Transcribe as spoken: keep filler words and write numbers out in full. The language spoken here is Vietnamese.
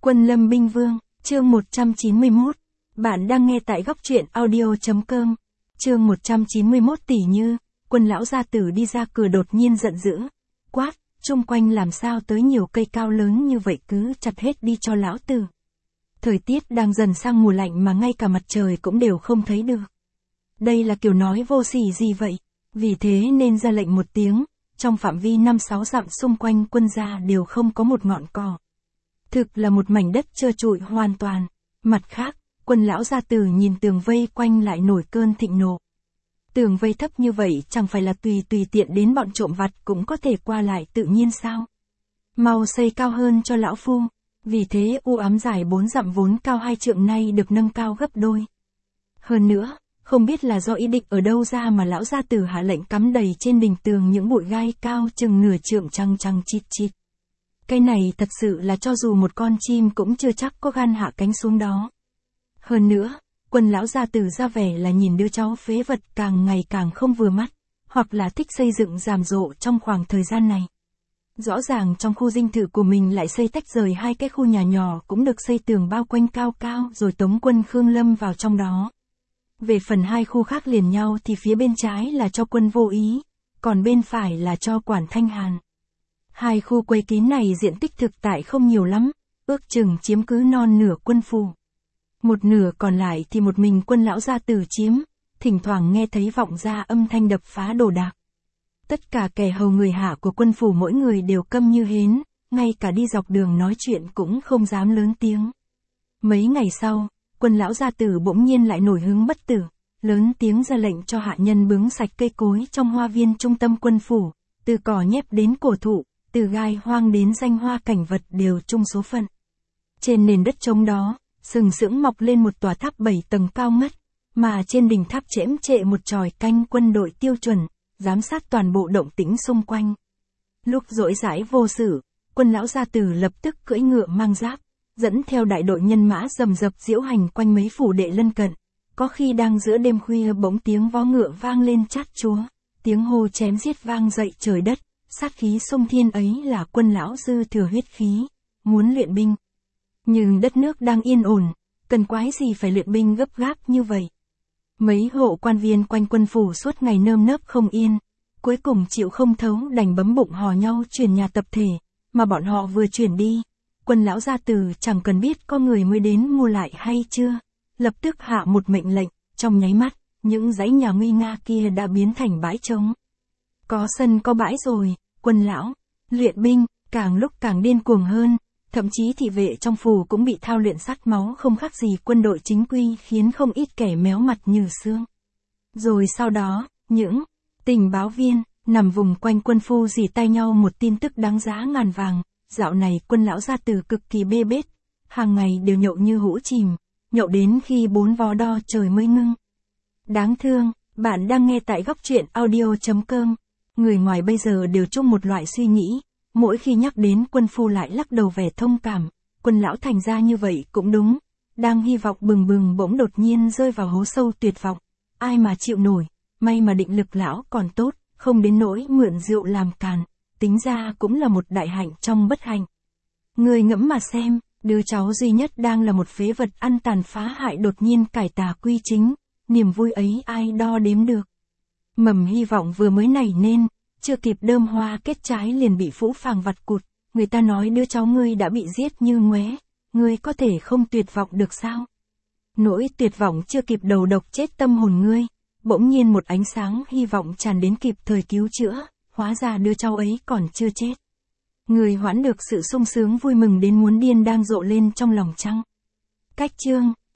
Quân Lâm Binh Vương, chương một trăm chín mươi mốt. Bạn đang nghe tại góc truyện audio.com. Chương một trăm chín mươi mốt. Tỷ Như, Quân lão gia tử đi ra cửa đột nhiên giận dữ, quát, chung quanh làm sao tới nhiều cây cao lớn như vậy, cứ chặt hết đi cho lão tử. Thời tiết đang dần sang mùa lạnh mà ngay cả mặt trời cũng đều không thấy được. Đây là kiểu nói vô sỉ gì vậy? Vì thế nên ra lệnh một tiếng, trong phạm vi năm sáu dặm xung quanh quân gia đều không có một ngọn cỏ. Thực là một mảnh đất trơ trụi hoàn toàn. Mặt khác, Quân lão gia tử nhìn tường vây quanh lại nổi cơn thịnh nộ. Tường vây thấp như vậy chẳng phải là tùy tùy tiện đến bọn trộm vặt cũng có thể qua lại tự nhiên sao? Mau xây cao hơn cho lão phu. Vì thế u ám dài bốn dặm vốn cao hai trượng nay được nâng cao gấp đôi. Hơn nữa, không biết là do ý định ở đâu ra mà lão gia tử hạ lệnh cắm đầy trên đỉnh tường những bụi gai cao chừng nửa trượng trăng trăng chít chít. Cái này thật sự là cho dù một con chim cũng chưa chắc có gan hạ cánh xuống đó. Hơn nữa, Quân lão gia tử ra vẻ là nhìn đứa cháu phế vật càng ngày càng không vừa mắt, hoặc là thích xây dựng rầm rộ trong khoảng thời gian này. Rõ ràng trong khu dinh thự của mình lại xây tách rời hai cái khu nhà nhỏ cũng được xây tường bao quanh cao cao rồi tống quân Khương Lâm vào trong đó. Về phần hai khu khác liền nhau thì phía bên trái là cho Quân Vô Ý, còn bên phải là cho Quản Thanh Hàn. Hai khu quây kín này diện tích thực tại không nhiều lắm, ước chừng chiếm cứ non nửa quân phủ. Một nửa còn lại thì một mình Quân lão gia tử chiếm, thỉnh thoảng nghe thấy vọng ra âm thanh đập phá đồ đạc. Tất cả kẻ hầu người hạ của quân phủ mỗi người đều câm như hến, ngay cả đi dọc đường nói chuyện cũng không dám lớn tiếng. Mấy ngày sau, Quân lão gia tử bỗng nhiên lại nổi hứng bất tử, lớn tiếng ra lệnh cho hạ nhân bướng sạch cây cối trong hoa viên trung tâm quân phủ, từ cỏ nhép đến cổ thụ, từ gai hoang đến danh hoa cảnh vật đều chung số phận. Trên nền đất trống đó, sừng sững mọc lên một tòa tháp bảy tầng cao ngất, mà trên đỉnh tháp chễm trệ một chòi canh quân đội tiêu chuẩn, giám sát toàn bộ động tĩnh xung quanh. Lúc rỗi rãi vô sự, Quân lão gia tử lập tức cưỡi ngựa mang giáp, dẫn theo đại đội nhân mã rầm rập diễu hành quanh mấy phủ đệ lân cận. Có khi đang giữa đêm khuya bỗng tiếng vó ngựa vang lên chát chúa, tiếng hô chém giết vang dậy trời đất, sát khí xung thiên ấy là Quân lão dư thừa huyết khí, muốn luyện binh. Nhưng đất nước đang yên ổn, cần quái gì phải luyện binh gấp gáp như vậy. Mấy hộ quan viên quanh quân phủ suốt ngày nơm nớp không yên, cuối cùng chịu không thấu đành bấm bụng hò nhau chuyển nhà tập thể, mà bọn họ vừa chuyển đi, Quân lão gia tử chẳng cần biết có người mới đến mua lại hay chưa, lập tức hạ một mệnh lệnh, trong nháy mắt, những dãy nhà nguy nga kia đã biến thành bãi trống. Có sân có bãi rồi, Quân lão luyện binh càng lúc càng điên cuồng hơn. Thậm chí thị vệ trong phủ cũng bị thao luyện sát máu không khác gì quân đội chính quy, khiến không ít kẻ méo mặt như xương. Rồi sau đó, những tình báo viên nằm vùng quanh quân phu rỉ tay nhau một tin tức đáng giá ngàn vàng. Dạo này Quân lão gia tử cực kỳ bê bết, hàng ngày đều nhậu như hũ chìm, nhậu đến khi bốn vó đo trời mới ngưng. Đáng thương, bạn đang nghe tại góc truyện audio.com. Người ngoài bây giờ đều chung một loại suy nghĩ. Mỗi khi nhắc đến quân phu lại lắc đầu vẻ thông cảm, Quân lão thành ra như vậy cũng đúng, đang hy vọng bừng bừng bỗng đột nhiên rơi vào hố sâu tuyệt vọng, ai mà chịu nổi, may mà định lực lão còn tốt, không đến nỗi mượn rượu làm càn, tính ra cũng là một đại hạnh trong bất hạnh. Người ngẫm mà xem, đứa cháu duy nhất đang là một phế vật ăn tàn phá hại đột nhiên cải tà quy chính, niềm vui ấy ai đo đếm được. Mầm hy vọng vừa mới nảy nên, chưa kịp đơm hoa kết trái liền bị phũ phàng vặt cụt, người ta nói đứa cháu ngươi đã bị giết như ngoé, ngươi có thể không tuyệt vọng được sao? Nỗi tuyệt vọng chưa kịp đầu độc chết tâm hồn ngươi, bỗng nhiên một ánh sáng hy vọng tràn đến kịp thời cứu chữa, hóa ra đứa cháu ấy còn chưa chết. Người hoãn được sự sung sướng vui mừng đến muốn điên đang rộ lên trong lòng trăng. Cách chương